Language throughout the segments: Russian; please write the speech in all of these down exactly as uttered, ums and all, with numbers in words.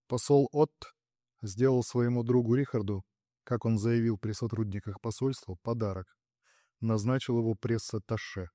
Посол Отт сделал своему другу Рихарду, как он заявил при сотрудниках посольства, подарок. Назначил его пресс-атташе.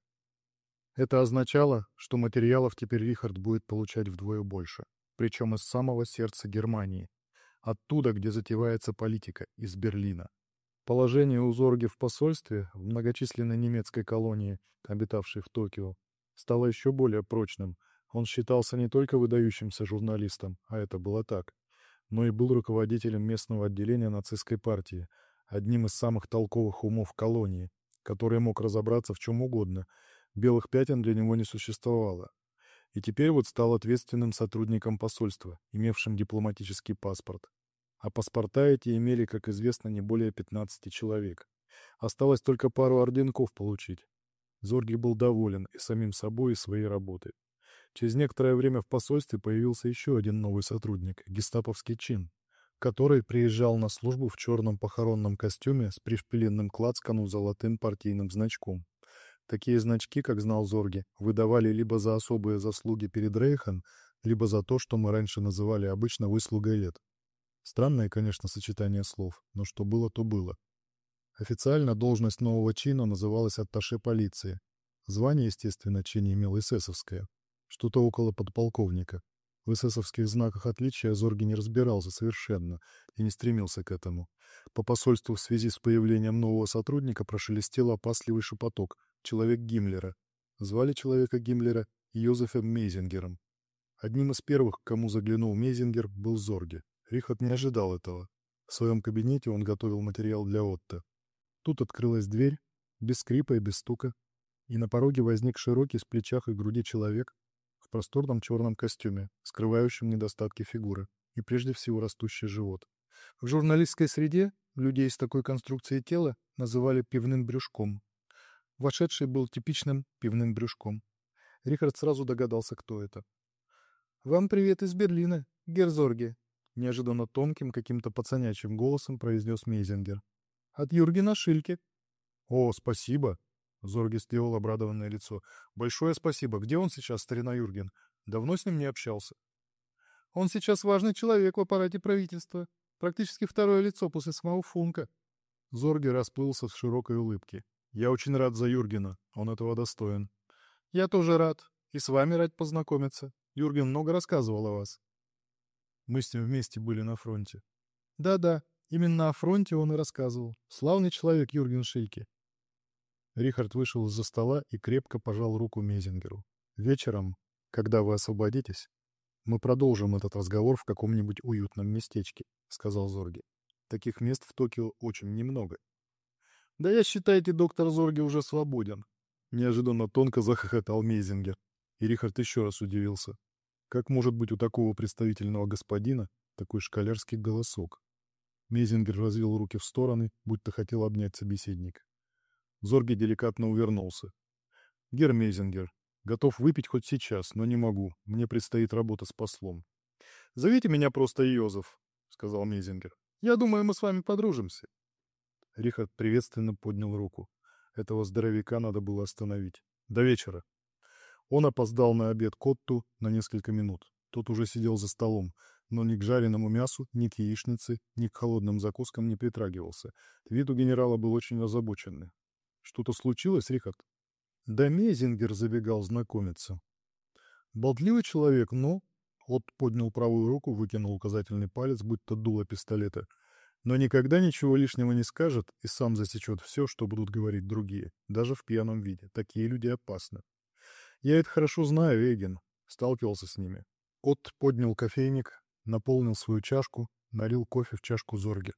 Это означало, что материалов теперь Рихард будет получать вдвое больше, причем из самого сердца Германии, оттуда, где затевается политика, из Берлина. Положение у Зорге в посольстве, в многочисленной немецкой колонии, обитавшей в Токио, стало еще более прочным. Он считался не только выдающимся журналистом, а это было так, но и был руководителем местного отделения нацистской партии, одним из самых толковых умов колонии, который мог разобраться в чем угодно. Белых пятен для него не существовало. И теперь вот стал ответственным сотрудником посольства, имевшим дипломатический паспорт. А паспорта эти имели, как известно, не более пятнадцати человек. Осталось только пару орденков получить. Зорги был доволен и самим собой, и своей работой. Через некоторое время в посольстве появился еще один новый сотрудник, гестаповский чин, который приезжал на службу в черном похоронном костюме с пришпиленным к лацкану золотым партийным значком. Такие значки, как знал Зорге, выдавали либо за особые заслуги перед Рейхом, либо за то, что мы раньше называли обычно выслугой лет. Странное, конечно, сочетание слов, но что было, то было. Официально должность нового чина называлась атташе полиции. Звание, естественно, чин имел эсэсовское, что-то около подполковника. В эсэсовских знаках отличия Зорге не разбирался совершенно и не стремился к этому. По посольству в связи с появлением нового сотрудника прошелестел опасливый шепоток. Человек Гиммлера. Звали человека Гиммлера Йозефом Мейзингером. Одним из первых, к кому заглянул Мейзингер, был Зорге. Рихард не ожидал этого. В своем кабинете он готовил материал для Отто. Тут открылась дверь, без скрипа и без стука, и на пороге возник широкий с плечах и груди человек в просторном черном костюме, скрывающем недостатки фигуры и прежде всего растущий живот. В журналистской среде людей с такой конструкцией тела называли пивным брюшком. Вошедший был типичным пивным брюшком. Рихард сразу догадался, кто это. «Вам привет из Берлина, герцорге», — неожиданно тонким, каким-то пацанячьим голосом произнес Мейзингер. «От Юргена Шильке». «О, спасибо!» — Зорге сделал обрадованное лицо. «Большое спасибо. Где он сейчас, старина Юрген? Давно с ним не общался?» «Он сейчас важный человек в аппарате правительства. Практически второе лицо после самого Функа». Зорге расплылся в широкой улыбке. «Я очень рад за Юргена. Он этого достоин». «Я тоже рад. И с вами рад познакомиться. Юрген много рассказывал о вас». Мы с ним вместе были на фронте. Да-да, именно о фронте он и рассказывал. Славный человек Юрген Шильке. Рихард вышел из-за стола и крепко пожал руку Мейзингеру. «Вечером, когда вы освободитесь, мы продолжим этот разговор в каком-нибудь уютном местечке», — сказал Зорге. «Таких мест в Токио очень немного». «Да я, считайте, доктор Зорге уже свободен», — неожиданно тонко захохотал Мейзингер. И Рихард еще раз удивился. Как может быть у такого представительного господина такой школярский голосок? Мейзингер развел руки в стороны, будто хотел обнять собеседника. Зорге деликатно увернулся. «Герр Мейзингер, готов выпить хоть сейчас, но не могу. Мне предстоит работа с послом». «Зовите меня просто Йозеф», — сказал Мейзингер. «Я думаю, мы с вами подружимся». Рихард приветственно поднял руку. Этого здоровяка надо было остановить. До вечера. Он опоздал на обед к Отту на несколько минут. Тот уже сидел за столом, но ни к жареному мясу, ни к яичнице, ни к холодным закускам не притрагивался. Вид у генерала был очень озабоченный. «Что-то случилось, Рихард?» Да Мейзингер забегал знакомиться. Болтливый человек, но... Отт поднял правую руку, выкинул указательный палец, будто дуло пистолета. Но никогда ничего лишнего не скажет и сам засечет все, что будут говорить другие, даже в пьяном виде. Такие люди опасны. Я это хорошо знаю, Эйген. Сталкивался с ними. Отт поднял кофейник, наполнил свою чашку, налил кофе в чашку Зорге.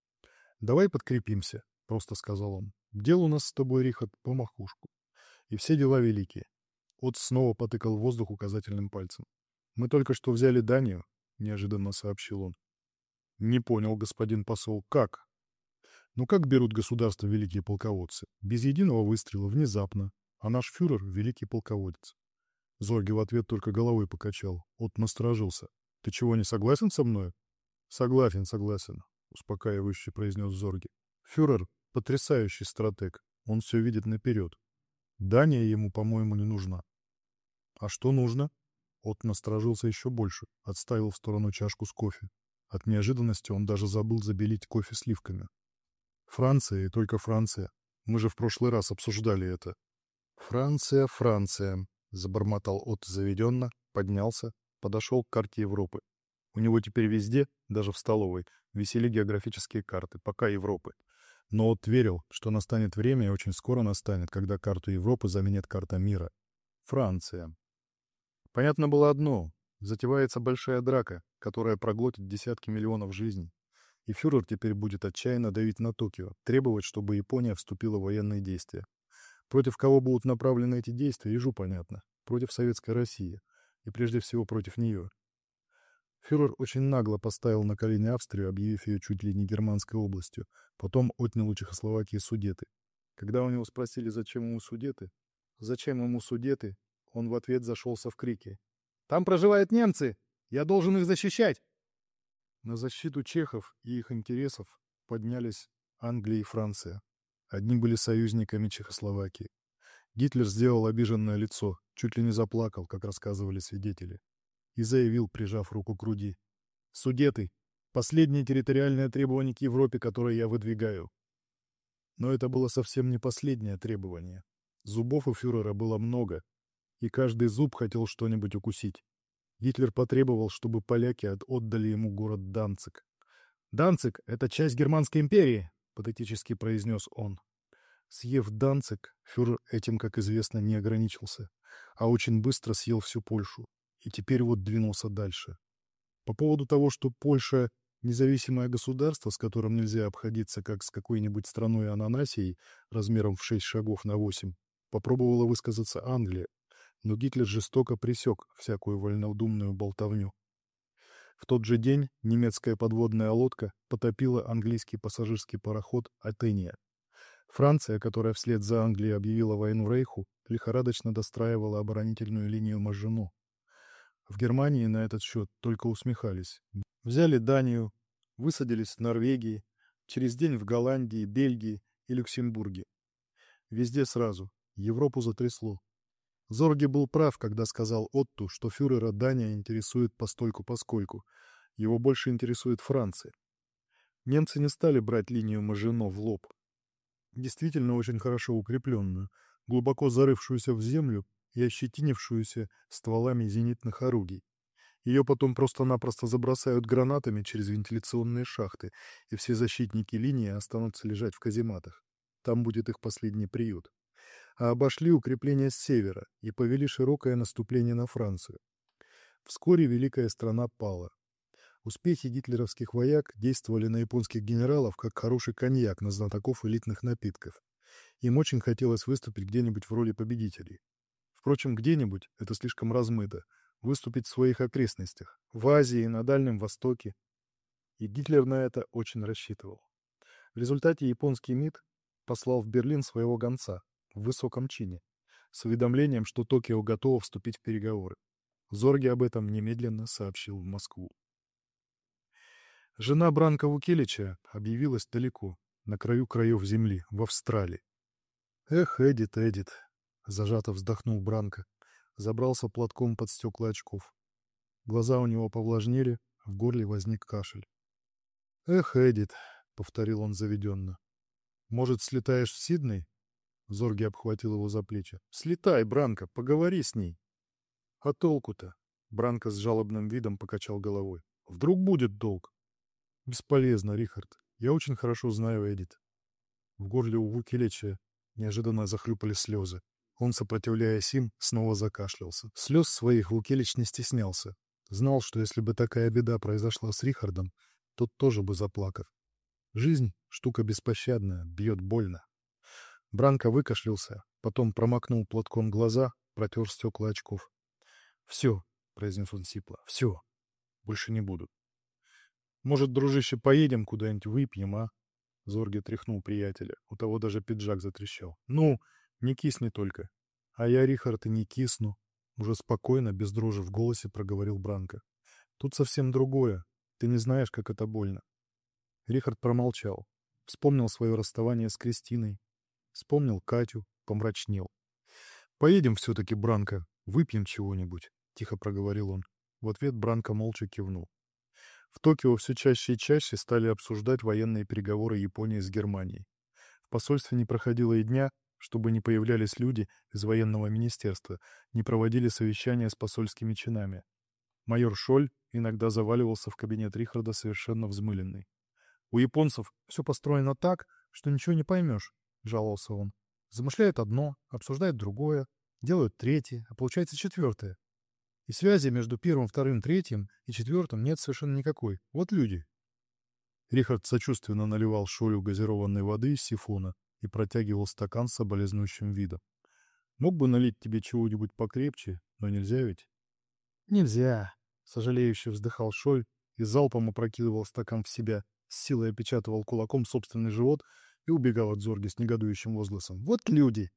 «Давай подкрепимся», — просто сказал он. «Дел у нас с тобой, Рихард, по макушку. И все дела великие». Отт снова потыкал в воздух указательным пальцем. «Мы только что взяли Данию», — неожиданно сообщил он. «Не понял, господин посол, как?» «Ну как берут государство великие полководцы? Без единого выстрела, внезапно. А наш фюрер — великий полководец». Зорге в ответ только головой покачал. Отт насторожился. «Ты чего, не согласен со мной?» «Согласен, согласен», — успокаивающе произнес Зорге. «Фюрер — потрясающий стратег. Он все видит наперед. Дания ему, по-моему, не нужна». «А что нужно?» От насторожился еще больше, отставил в сторону чашку с кофе. От неожиданности он даже забыл забелить кофе сливками. «Франция и только Франция. Мы же в прошлый раз обсуждали это». «Франция, Франция», — забормотал От заведенно, поднялся, подошел к карте Европы. У него теперь везде, даже в столовой, висели географические карты, пока Европы. Но От верил, что настанет время, и очень скоро настанет, когда карту Европы заменит карта мира. Франция. Понятно было одно. Затевается большая драка, которая проглотит десятки миллионов жизней. И фюрер теперь будет отчаянно давить на Токио, требовать, чтобы Япония вступила в военные действия. Против кого будут направлены эти действия, ежу понятно. Против Советской России. И прежде всего против нее. Фюрер очень нагло поставил на колени Австрию, объявив ее чуть ли не германской областью. Потом отнял у Чехословакии Судеты. Когда у него спросили, зачем ему Судеты, зачем ему Судеты, он в ответ зашелся в крике. «Там проживают немцы! Я должен их защищать!» На защиту чехов и их интересов поднялись Англия и Франция. Одни были союзниками Чехословакии. Гитлер сделал обиженное лицо, чуть ли не заплакал, как рассказывали свидетели, и заявил, прижав руку к груди: «Судеты — последнее территориальное требование к Европе, которое я выдвигаю». Но это было совсем не последнее требование. Зубов у фюрера было много, и каждый зуб хотел что-нибудь укусить. Гитлер потребовал, чтобы поляки отдали ему город Данциг. «Данциг — это часть Германской империи», — патетически произнес он. Съев Данциг, фюрер этим, как известно, не ограничился, а очень быстро съел всю Польшу, и теперь вот двинулся дальше. По поводу того, что Польша — независимое государство, с которым нельзя обходиться как с какой-нибудь страной-ананасией размером в шесть шагов на восемь, попробовала высказаться Англия, но Гитлер жестоко пресек всякую вольнодумную болтовню. В тот же день немецкая подводная лодка потопила английский пассажирский пароход «Атения». Франция, которая вслед за Англией объявила войну Рейху, лихорадочно достраивала оборонительную линию Мажино. В Германии на этот счет только усмехались. Взяли Данию, высадились в Норвегии, через день в Голландии, Бельгии и Люксембурге. Везде сразу. Европу затрясло. Зорге был прав, когда сказал Отту, что фюрера Дания интересует постольку-поскольку. Его больше интересует Франция. Немцы не стали брать линию Мажино в лоб. Действительно очень хорошо укрепленную, глубоко зарывшуюся в землю и ощетинившуюся стволами зенитных орудий. Ее потом просто-напросто забросают гранатами через вентиляционные шахты, и все защитники линии останутся лежать в казематах. Там будет их последний приют. А обошли укрепления с севера и повели широкое наступление на Францию. Вскоре великая страна пала. Успехи гитлеровских вояк действовали на японских генералов как хороший коньяк на знатоков элитных напитков. Им очень хотелось выступить где-нибудь в роли победителей. Впрочем, где-нибудь — это слишком размыто. Выступить в своих окрестностях, в Азии, на Дальнем Востоке. И Гитлер на это очень рассчитывал. В результате японский МИД послал в Берлин своего гонца в высоком чине с уведомлением, что Токио готово вступить в переговоры. Зорге об этом немедленно сообщил в Москву. Жена Бранка Вукелича объявилась далеко, на краю краев земли, в Австралии. «Эх, Эдит, Эдит!» — зажато вздохнул Бранко, забрался платком под стекла очков. Глаза у него повлажнели, в горле возник кашель. «Эх, Эдит!» — повторил он заведенно. «Может, слетаешь в Сидней?» Зорги обхватил его за плечи. «Слетай, Бранко, поговори с ней». «А толку-то?» — Бранко с жалобным видом покачал головой. «Вдруг будет долг?» «Бесполезно, Рихард. Я очень хорошо знаю Эдит». В горле у Вукелича неожиданно захлюпали слезы. Он, сопротивляясь им, снова закашлялся. Слез своих Вукелич не стеснялся. Знал, что если бы такая беда произошла с Рихардом, тот тоже бы заплакал. Жизнь — штука беспощадная, бьет больно. Бранко выкашлялся, потом промокнул платком глаза, протер стекла очков. «Все», — произнес он сипло, — «все. Больше не буду». «Может, дружище, поедем куда-нибудь выпьем, а?» Зорге тряхнул приятеля. У того даже пиджак затрещал. «Ну, не кисни только». «А я, Рихард, и не кисну», — уже спокойно, без дрожи в голосе проговорил Бранко. «Тут совсем другое. Ты не знаешь, как это больно». Рихард промолчал. Вспомнил свое расставание с Кристиной. Вспомнил Катю, помрачнел. «Поедем все-таки, Бранко, выпьем чего-нибудь. тихо проговорил он. В ответ Бранко молча кивнул. В Токио все чаще и чаще стали обсуждать военные переговоры Японии с Германией. В посольстве не проходило и дня, чтобы не появлялись люди из военного министерства, не проводили совещания с посольскими чинами. Майор Шоль иногда заваливался в кабинет Рихарда совершенно взмыленный. «У японцев все построено так, что ничего не поймешь», — жаловался он. «Замышляют одно, обсуждают другое, делают третье, а получается четвертое. И связи между первым, вторым, третьим и четвертым нет совершенно никакой. Вот люди». Рихард сочувственно наливал Шолю газированной воды из сифона и протягивал стакан с соболезнующим видом. «Мог бы налить тебе чего-нибудь покрепче, но нельзя ведь?» «Нельзя», — сожалеюще вздыхал Шоль и залпом опрокидывал стакан в себя, с силой опечатывал кулаком собственный живот и убегал от Зорги с негодующим возгласом. «Вот люди!»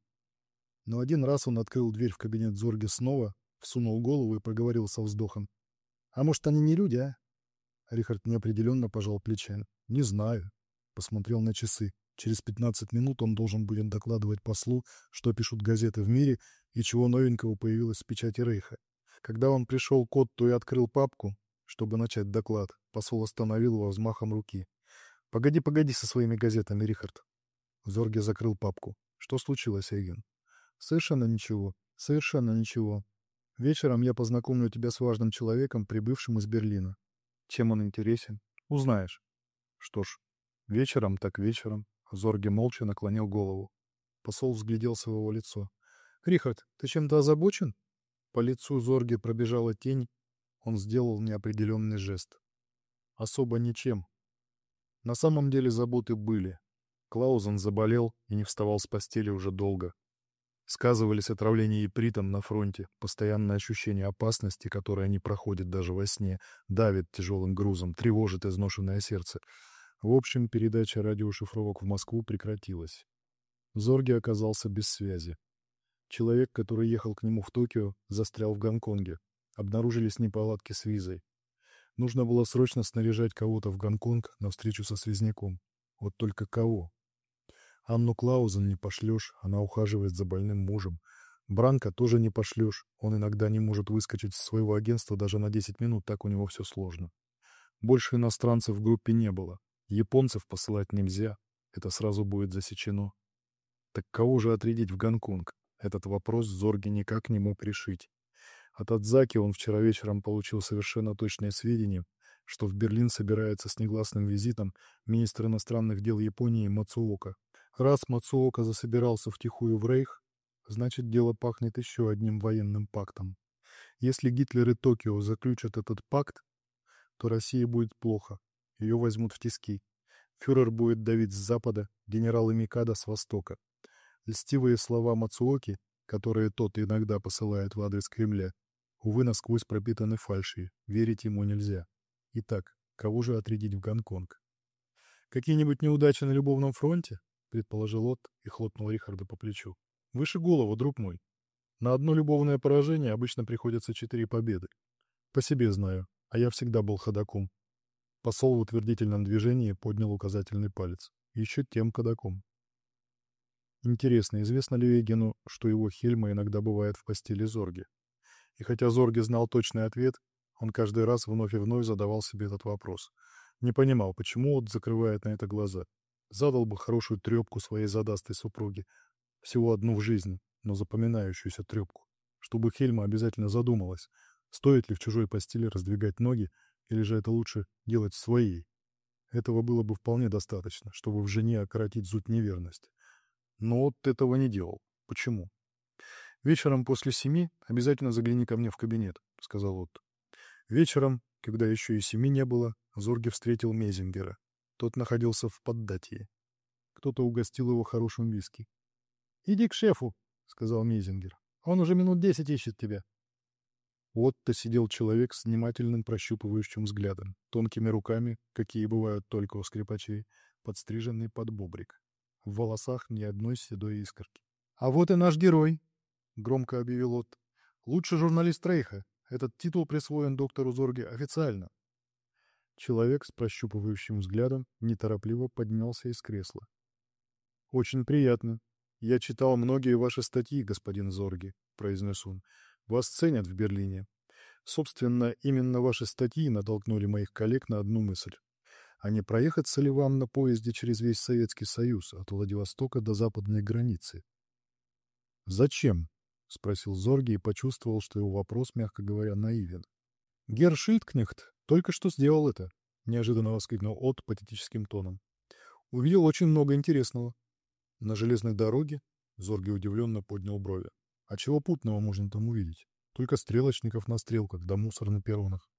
Но один раз он открыл дверь в кабинет Зорги снова, всунул голову и проговорил со вздохом. «А может, они не люди, а?» Рихард неопределенно пожал плечами. «Не знаю». Посмотрел на часы. Через пятнадцать минут он должен будет докладывать послу, что пишут газеты в мире и чего новенького появилось в печати Рейха. Когда он пришел к Отту и открыл папку, чтобы начать доклад, посол остановил его взмахом руки. «Погоди, погоди со своими газетами, Рихард». Зорге закрыл папку. «Что случилось, Эйген?» «Совершенно ничего. Совершенно ничего. Вечером я познакомлю тебя с важным человеком, прибывшим из Берлина. Чем он интересен? Узнаешь». «Что ж, вечером так вечером». Зорге молча наклонил голову. Посол взгляделся в его лицо. «Рихард, ты чем-то озабочен?» По лицу Зорге пробежала тень. Он сделал неопределенный жест. «Особо ничем». На самом деле заботы были. Клаузен заболел и не вставал с постели уже долго. Сказывались отравление ипритом на фронте, постоянное ощущение опасности, которое не проходит даже во сне, давит тяжелым грузом, тревожит изношенное сердце. В общем, передача радиошифровок в Москву прекратилась. Зорге оказался без связи. Человек, который ехал к нему в Токио, застрял в Гонконге. Обнаружились неполадки с визой. Нужно было срочно снаряжать кого-то в Гонконг на встречу со связняком. Вот только кого? Анну Клаузен не пошлешь, она ухаживает за больным мужем. Бранко тоже не пошлешь, он иногда не может выскочить из своего агентства даже на десять минут, так у него все сложно. Больше иностранцев в группе не было. Японцев посылать нельзя, это сразу будет засечено. Так кого же отрядить в Гонконг? Этот вопрос Зорге никак не мог решить. От Адзаки он вчера вечером получил совершенно точные сведения, что в Берлин собирается с негласным визитом министр иностранных дел Японии Мацуока. Раз Мацуока засобирался втихую в Рейх, значит, дело пахнет еще одним военным пактом. Если Гитлер и Токио заключат этот пакт, то России будет плохо. Ее возьмут в тиски. Фюрер будет давить с запада, генералы Микадо с востока. Льстивые слова Мацуоки, которые тот иногда посылает в адрес Кремля, увы, насквозь пропитаны фальшью, верить ему нельзя. Итак, кого же отрядить в Гонконг? «Какие-нибудь неудачи на любовном фронте?» — предположил Отт и хлопнул Рихарда по плечу. «Выше голову, друг мой. На одно любовное поражение обычно приходится четыре победы. По себе знаю, а я всегда был ходоком». Посол в утвердительном движении поднял указательный палец. Еще тем ходоком. Интересно, известно ли Эйгену, что его Хельма иногда бывает в постели Зорге? И хотя Зорге знал точный ответ, он каждый раз вновь и вновь задавал себе этот вопрос. Не понимал, почему Отт закрывает на это глаза. Задал бы хорошую трепку своей задастой супруге. Всего одну в жизни, но запоминающуюся трепку. Чтобы Хельма обязательно задумалась, стоит ли в чужой постели раздвигать ноги, или же это лучше делать в своей. Этого было бы вполне достаточно, чтобы в жене окоротить зудь неверности. Но Отт этого не делал. Почему? «Вечером после семи обязательно загляни ко мне в кабинет», — сказал Отт. Вечером, когда еще и семи не было, Зорге встретил Мезингера. Тот находился в Поддатье. Кто-то угостил его хорошим виски. «Иди к шефу», — сказал Мезингер. «Он уже минут десять ищет тебя». У Отто сидел человек с внимательным прощупывающим взглядом, тонкими руками, какие бывают только у скрипачей, подстриженный под бобрик. В волосах ни одной седой искорки. «А вот и наш герой», — громко объявил Отто. «Лучший журналист Рейха. Этот титул присвоен доктору Зорге официально». Человек с прощупывающим взглядом неторопливо поднялся из кресла. «Очень приятно. Я читал многие ваши статьи, господин Зорге», — произнес он. «Вас ценят в Берлине. Собственно, именно ваши статьи натолкнули моих коллег на одну мысль. А не проехаться ли вам на поезде через весь Советский Союз, от Владивостока до западной границы? «Зачем?» — спросил Зорги и почувствовал, что его вопрос, мягко говоря, наивен. «Герр Шильдкнехт только что сделал это», — неожиданно воскликнул Отто патетическим тоном. «Увидел очень много интересного. На железной дороге?» — Зорги удивленно поднял брови. «А чего путного можно там увидеть? Только стрелочников на стрелках да мусор на перронах».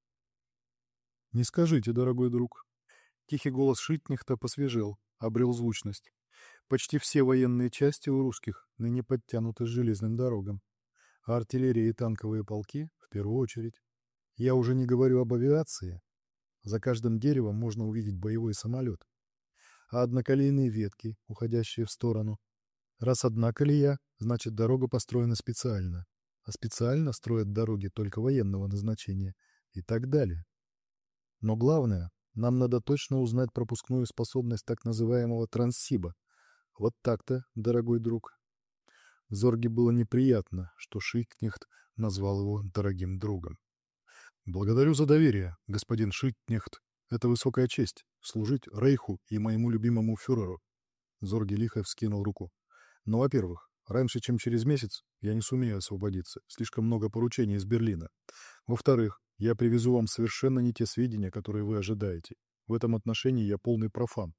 «Не скажите, дорогой друг». Тихий голос Шильдкнехта посвежел, обрел звучность. Почти все военные части у русских ныне подтянуты к железным дорогам, а артиллерия и танковые полки в первую очередь. Я уже не говорю об авиации. За каждым деревом можно увидеть боевой самолет. А одноколейные ветки, уходящие в сторону. Раз одна колея, значит дорога построена специально. А специально строят дороги только военного назначения. И так далее. Но главное, нам надо точно узнать пропускную способность так называемого транссиба. Вот так-то, дорогой друг. Зорге было неприятно, что Шильдкнехт назвал его дорогим другом. «Благодарю за доверие, господин Шильдкнехт. Это высокая честь — служить Рейху и моему любимому фюреру». Зорге лихо вскинул руку. «Но, во-первых, раньше, чем через месяц, я не сумею освободиться. Слишком много поручений из Берлина. Во-вторых, я привезу вам совершенно не те сведения, которые вы ожидаете. В этом отношении я полный профан.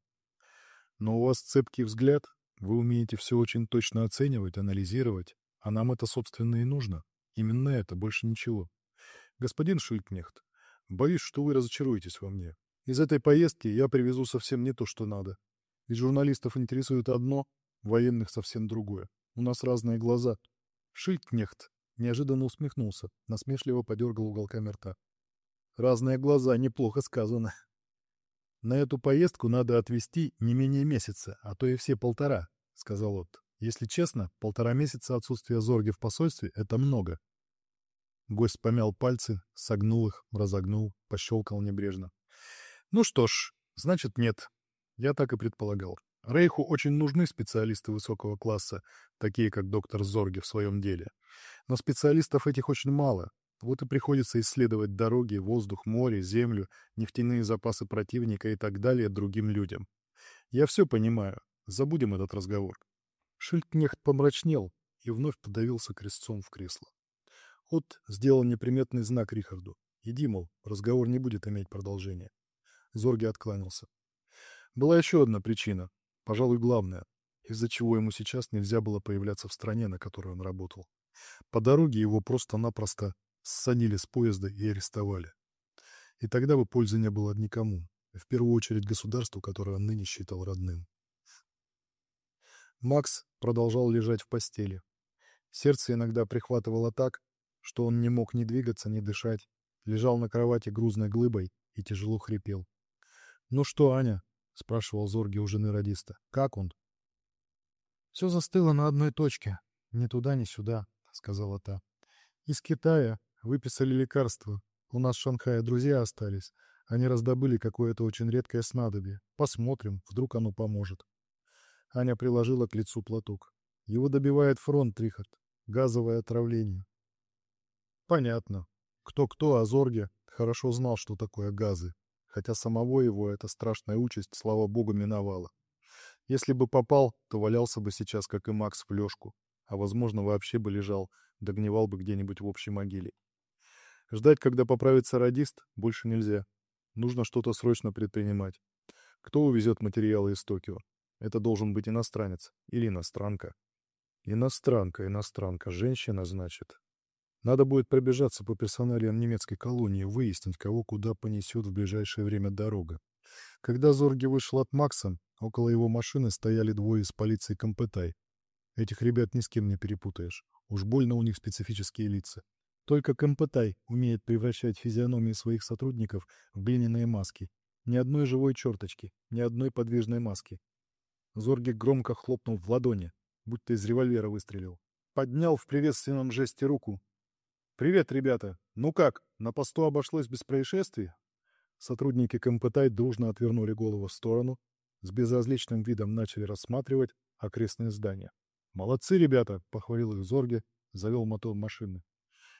Но у вас цепкий взгляд, вы умеете все очень точно оценивать, анализировать, а нам это, собственно, и нужно. Именно это, больше ничего. Господин Шильдкнехт, боюсь, что вы разочаруетесь во мне. Из этой поездки я привезу совсем не то, что надо. Ведь журналистов интересует одно, военных совсем другое. У нас разные глаза». Шильдкнехт неожиданно усмехнулся, насмешливо подергал уголками рта. «Разные глаза, неплохо сказано. На эту поездку надо отвести не менее месяца, а то и все полтора», — сказал Отто. «Если честно, полтора месяца отсутствия Зорги в посольстве — это много». Гость помял пальцы, согнул их, разогнул, пощелкал небрежно. «Ну что ж, значит, нет. Я так и предполагал. Рейху очень нужны специалисты высокого класса, такие как доктор Зорге в своем деле. Но специалистов этих очень мало. Вот и приходится исследовать дороги, воздух, море, землю, нефтяные запасы противника и так далее другим людям. Я все понимаю. Забудем этот разговор». Шильдкнехт помрачнел и вновь подавился крестцом в кресло. От сделал неприметный знак Рихарду. «Иди, мол, разговор не будет иметь продолжения». Зорге откланялся. Была еще одна причина, пожалуй, главная, из-за чего ему сейчас нельзя было появляться в стране, на которой он работал. По дороге его просто-напросто ссанили с поезда и арестовали. И тогда бы пользы не было никому, в первую очередь государству, которое он ныне считал родным. Макс продолжал лежать в постели. Сердце иногда прихватывало так, что он не мог ни двигаться, ни дышать, лежал на кровати грузной глыбой и тяжело хрипел. «Ну что, Аня?» — спрашивал Зорге у жены радиста. «Как он?» «Все застыло на одной точке. Ни туда, ни сюда», — сказала та. «Из Китая выписали лекарства. У нас в Шанхае друзья остались. Они раздобыли какое-то очень редкое снадобье. Посмотрим, вдруг оно поможет». Аня приложила к лицу платок. «Его добивает фронт, Рихард. Газовое отравление». Понятно. Кто-кто, а Зорге хорошо знал, что такое газы. Хотя самого его эта страшная участь, слава богу, миновала. Если бы попал, то валялся бы сейчас, как и Макс, в лёжку. А, возможно, вообще бы лежал, догнивал бы где-нибудь в общей могиле. Ждать, когда поправится радист, больше нельзя. Нужно что-то срочно предпринимать. Кто увезет материалы из Токио? Это должен быть иностранец или иностранка. Иностранка, иностранка, женщина, значит. Надо будет пробежаться по персоналиям немецкой колонии, выяснить, кого куда понесет в ближайшее время дорога. Когда Зорге вышел от Макса, около его машины стояли двое из полиции Компетай. Этих ребят ни с кем не перепутаешь. Уж больно у них специфические лица. Только Компетай умеет превращать физиономии своих сотрудников в глиняные маски. Ни одной живой черточки, ни одной подвижной маски. Зорге громко хлопнул в ладони, будто из револьвера выстрелил. Поднял в приветственном жесте руку. «Привет, ребята! Ну как, на посту обошлось без происшествий?» Сотрудники Компетай дружно отвернули голову в сторону, с безразличным видом начали рассматривать окрестные здания. «Молодцы, ребята!» — похвалил их Зорге, завел мотор машины.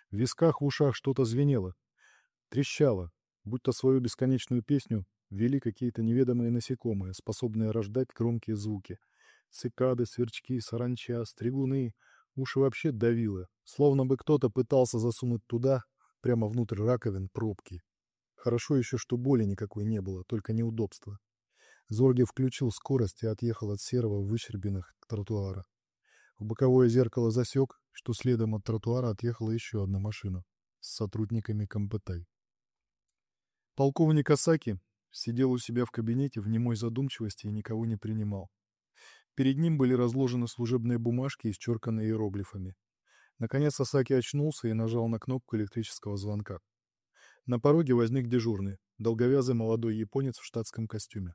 В висках, в ушах что-то звенело, трещало, будто свою бесконечную песню вели какие-то неведомые насекомые, способные рождать громкие звуки. Цикады, сверчки, саранча, стригуны. Уши вообще давило, словно бы кто-то пытался засунуть туда, прямо внутрь раковин, пробки. Хорошо еще, что боли никакой не было, только неудобства. Зорги включил скорость и отъехал от серого выщербинах тротуара. В боковое зеркало засек, что следом от тротуара отъехала еще одна машина с сотрудниками Компэтай. Полковник Асаки сидел у себя в кабинете в немой задумчивости и никого не принимал. Перед ним были разложены служебные бумажки, исчерканные иероглифами. Наконец Асаки очнулся и нажал на кнопку электрического звонка. На пороге возник дежурный, долговязый молодой японец в штатском костюме.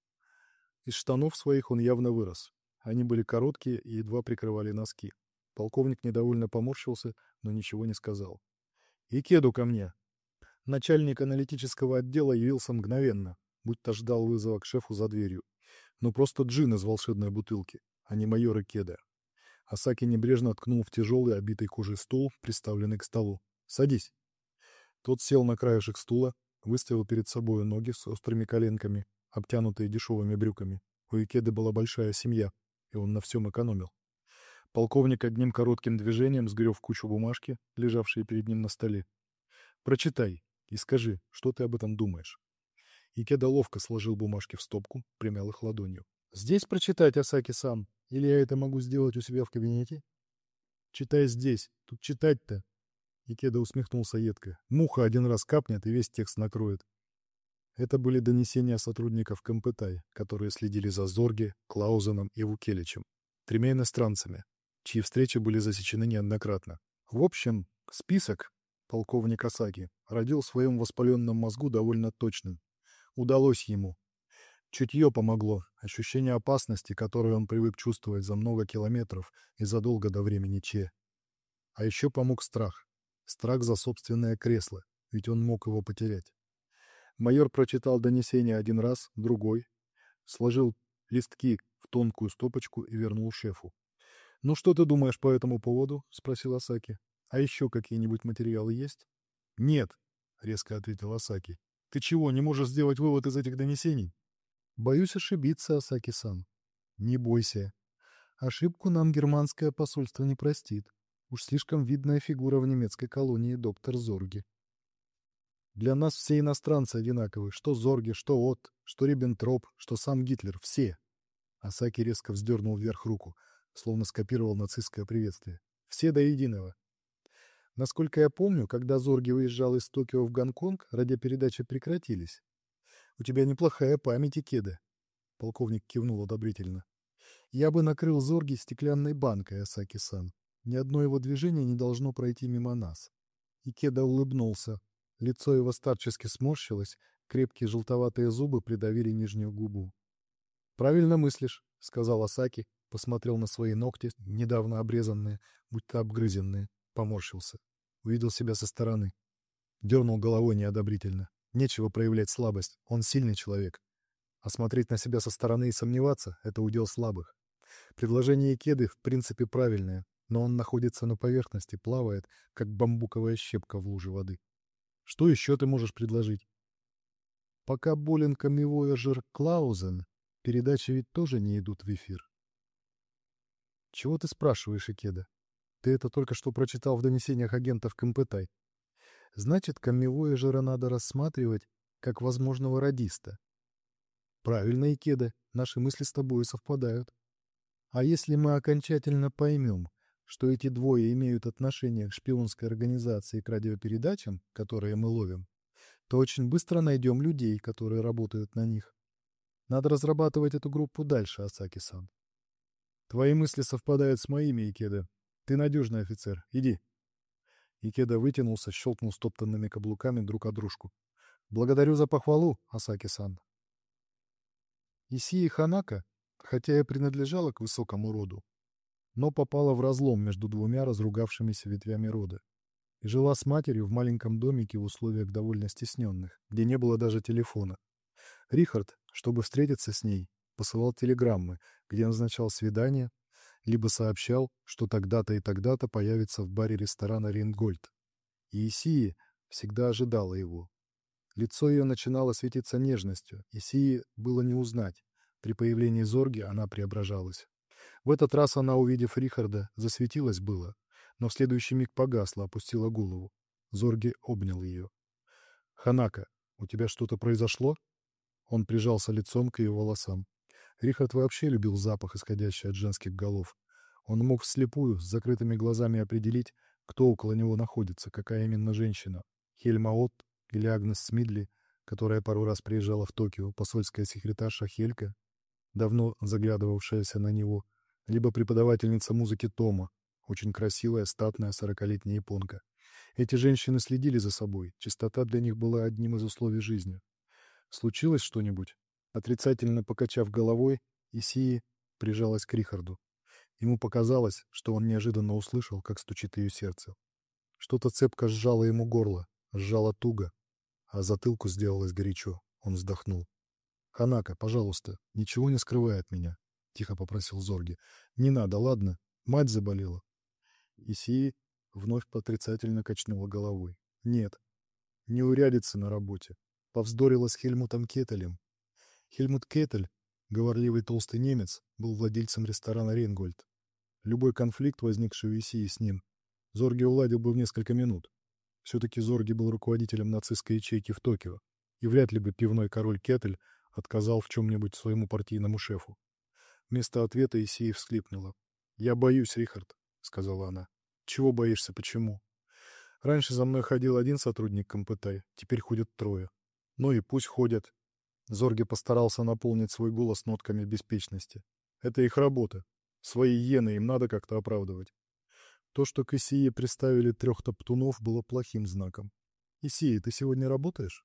Из штанов своих он явно вырос. Они были короткие и едва прикрывали носки. Полковник недовольно поморщился, но ничего не сказал. «Икеду ко мне!» Начальник аналитического отдела явился мгновенно, будто ждал вызова к шефу за дверью. Но просто джин из волшебной бутылки, а не майор Икеда. Асаки небрежно ткнул в тяжелый, обитый кожей стул, приставленный к столу. «Садись!» Тот сел на краешек стула, выставил перед собой ноги с острыми коленками, обтянутые дешевыми брюками. У Икеды была большая семья, и он на всем экономил. Полковник одним коротким движением сгреб в кучу бумажки, лежавшие перед ним на столе. «Прочитай и скажи, что ты об этом думаешь». Икеда ловко сложил бумажки в стопку, примял их ладонью. «Здесь прочитать, Асаки-сан? Или я это могу сделать у себя в кабинете?» «Читай здесь. Тут читать-то». Икеда усмехнулся едко. «Муха один раз капнет и весь текст накроет». Это были донесения сотрудников Компэтай, которые следили за Зорге, Клаузеном и Вукеличем, тремя иностранцами, чьи встречи были засечены неоднократно. В общем, список полковник Асаки родил в своем воспаленном мозгу довольно точным. Удалось ему. Чутье помогло, ощущение опасности, которое он привык чувствовать за много километров и задолго до времени Че. А еще помог страх. Страх за собственное кресло, ведь он мог его потерять. Майор прочитал донесение один раз, другой, сложил листки в тонкую стопочку и вернул шефу. «Ну что ты думаешь по этому поводу?» — спросил Асаки. «А еще какие-нибудь материалы есть?» «Нет», — резко ответил Асаки. «Ты чего, не можешь сделать вывод из этих донесений?» «Боюсь ошибиться, Асаки-сан». «Не бойся. Ошибку нам германское посольство не простит. Уж слишком видная фигура в немецкой колонии доктор Зорге. Для нас все иностранцы одинаковы. Что Зорге, что Отт, что Риббентроп, что сам Гитлер. Все». Асаки резко вздернул вверх руку, словно скопировал нацистское приветствие. «Все до единого. Насколько я помню, когда Зорге выезжал из Токио в Гонконг, радиопередачи прекратились. У тебя неплохая память, Икеда». Полковник кивнул одобрительно. «Я бы накрыл Зорге стеклянной банкой, Асаки-сан. Ни одно его движение не должно пройти мимо нас». Икеда улыбнулся. Лицо его старчески сморщилось, крепкие желтоватые зубы придавили нижнюю губу. «Правильно мыслишь», — сказал Асаки, посмотрел на свои ногти, недавно обрезанные, будто обгрызенные, поморщился. Увидел себя со стороны. Дернул головой неодобрительно. Нечего проявлять слабость, он сильный человек. А смотреть на себя со стороны и сомневаться — это удел слабых. Предложение Икеды в принципе правильное, но он находится на поверхности, плавает, как бамбуковая щепка в луже воды. Что еще ты можешь предложить? Пока болен камевояжер Клаузен, передачи ведь тоже не идут в эфир. Чего ты спрашиваешь, Икеда? Ты это только что прочитал в донесениях агентов Компэтай. Значит, камевояжера надо рассматривать как возможного радиста. Правильно, Икеда, наши мысли с тобой совпадают. А если мы окончательно поймем, что эти двое имеют отношение к шпионской организации и к радиопередачам, которые мы ловим, то очень быстро найдем людей, которые работают на них. Надо разрабатывать эту группу дальше, Асаки-сан. Твои мысли совпадают с моими, Икеда. Ты надежный офицер. Иди. Икеда вытянулся, щелкнул стоптанными каблуками друг о дружку. Благодарю за похвалу, Асаки-сан. Исии Ханака, хотя и принадлежала к высокому роду, но попала в разлом между двумя разругавшимися ветвями рода и жила с матерью в маленьком домике в условиях довольно стесненных, где не было даже телефона. Рихард, чтобы встретиться с ней, посылал телеграммы, где назначал свидание, либо сообщал, что тогда-то и тогда-то появится в баре ресторана «Рейнгольд». И Исии всегда ожидала его. Лицо ее начинало светиться нежностью, Исии было не узнать. При появлении Зорги она преображалась. В этот раз она, увидев Рихарда, засветилась было, но в следующий миг погасла, опустила голову. Зорги обнял ее. «Ханака, у тебя что-то произошло?» Он прижался лицом к ее волосам. Рихард вообще любил запах, исходящий от женских голов. Он мог вслепую, с закрытыми глазами определить, кто около него находится, какая именно женщина. Хельма Отт или Агнес Смидли, которая пару раз приезжала в Токио, посольская секретарша Хелька, давно заглядывавшаяся на него, либо преподавательница музыки Тома, очень красивая, статная сорокалетняя японка. Эти женщины следили за собой, чистота для них была одним из условий жизни. Случилось что-нибудь? Отрицательно покачав головой, Исии прижалась к Рихарду. Ему показалось, что он неожиданно услышал, как стучит ее сердце. Что-то цепко сжало ему горло, сжало туго, а затылку сделалось горячо. Он вздохнул. «Ханака, пожалуйста, ничего не скрывай от меня», — тихо попросил Зорги. «Не надо, ладно? Мать заболела». Исии вновь отрицательно качнула головой. «Нет, неурядицы на работе. Повздорила с Хельмутом Кетелем. Хельмут Кетель, говорливый толстый немец, был владельцем ресторана «Рейнгольд». Любой конфликт, возникший у Исии с ним, Зорги уладил бы в несколько минут. Все-таки Зорги был руководителем нацистской ячейки в Токио, и вряд ли бы пивной король Кетель отказал в чем-нибудь своему партийному шефу. Вместо ответа Исии всхлипнула. «Я боюсь, Рихард», — сказала она. «Чего боишься, почему? Раньше за мной ходил один сотрудник Компытай, теперь ходят трое. Ну и пусть ходят». Зорги постарался наполнить свой голос нотками беспечности. «Это их работа. Свои иены им надо как-то оправдывать». То, что к Исии приставили трех топтунов, было плохим знаком. «Исии, ты сегодня работаешь?»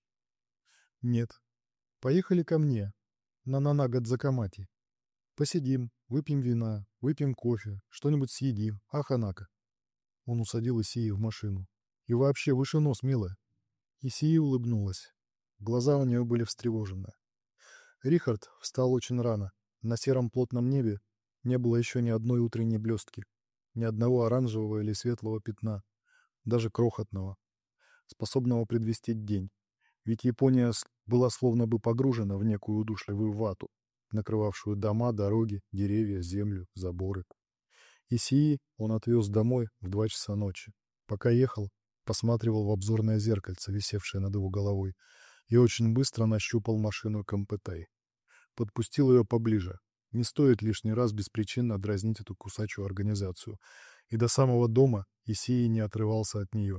«Нет». «Поехали ко мне, на Нанагадзакамати. Посидим, выпьем вина, выпьем кофе, что-нибудь съедим, а, Ханака?» Он усадил Исии в машину. «И вообще, выше нос, милая». Исии улыбнулась. Глаза у нее были встревожены. Рихард встал очень рано. На сером плотном небе не было еще ни одной утренней блестки, ни одного оранжевого или светлого пятна, даже крохотного, способного предвестить день. Ведь Япония была словно бы погружена в некую удушливую вату, накрывавшую дома, дороги, деревья, землю, заборы. Исии он отвез домой в два часа ночи. Пока ехал, посматривал в обзорное зеркальце, висевшее над его головой, и очень быстро нащупал машину Компытай. Подпустил ее поближе. Не стоит лишний раз беспричинно дразнить эту кусачую организацию. И до самого дома Исии не отрывался от нее.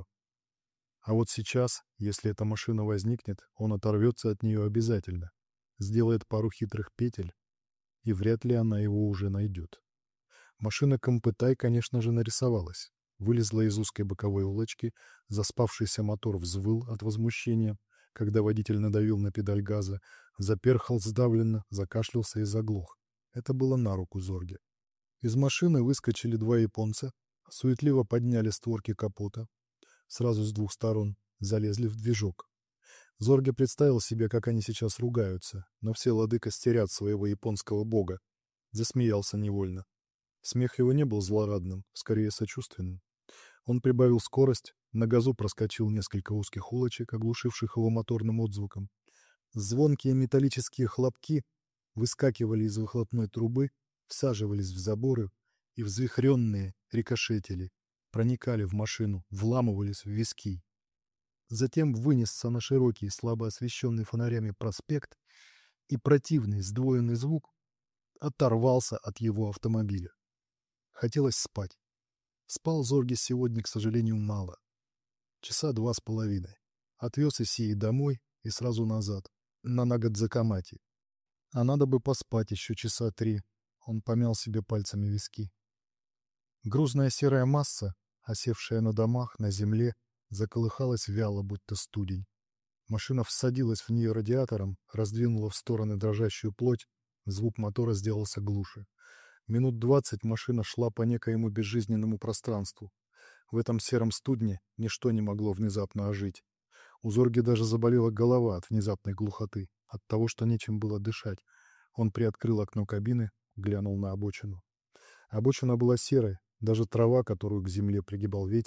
А вот сейчас, если эта машина возникнет, он оторвется от нее обязательно. Сделает пару хитрых петель, и вряд ли она его уже найдет. Машина Компытай, конечно же, нарисовалась. Вылезла из узкой боковой улочки, заспавшийся мотор взвыл от возмущения, когда водитель надавил на педаль газа, заперхал сдавленно, закашлялся и заглох. Это было на руку Зорге. Из машины выскочили два японца, суетливо подняли створки капота, сразу с двух сторон, залезли в движок. Зорге представил себе, как они сейчас ругаются, но все лады костерят своего японского бога. Засмеялся невольно. Смех его не был злорадным, скорее сочувственным. Он прибавил скорость, на газу проскочил несколько узких улочек, оглушивших его моторным отзвуком. Звонкие металлические хлопки выскакивали из выхлопной трубы, всаживались в заборы и взвихренные рикошетили, проникали в машину, вламывались в виски. Затем вынесся на широкий, слабо освещенный фонарями проспект, и противный сдвоенный звук оторвался от его автомобиля. Хотелось спать. Спал Зорги сегодня, к сожалению, мало. Часа два с половиной. Отвез Исии домой и сразу назад, на Нагадзакамати. А надо бы поспать еще часа три. Он помял себе пальцами виски. Грузная серая масса, осевшая на домах, на земле, заколыхалась вяло, будто студень. Машина всадилась в нее радиатором, раздвинула в стороны дрожащую плоть, звук мотора сделался глуше. Минут двадцать машина шла по некоему безжизненному пространству. В этом сером студне ничто не могло внезапно ожить. У Зорги даже заболела голова от внезапной глухоты, от того, что нечем было дышать. Он приоткрыл окно кабины, глянул на обочину. Обочина была серой, даже трава, которую к земле пригибал ветер,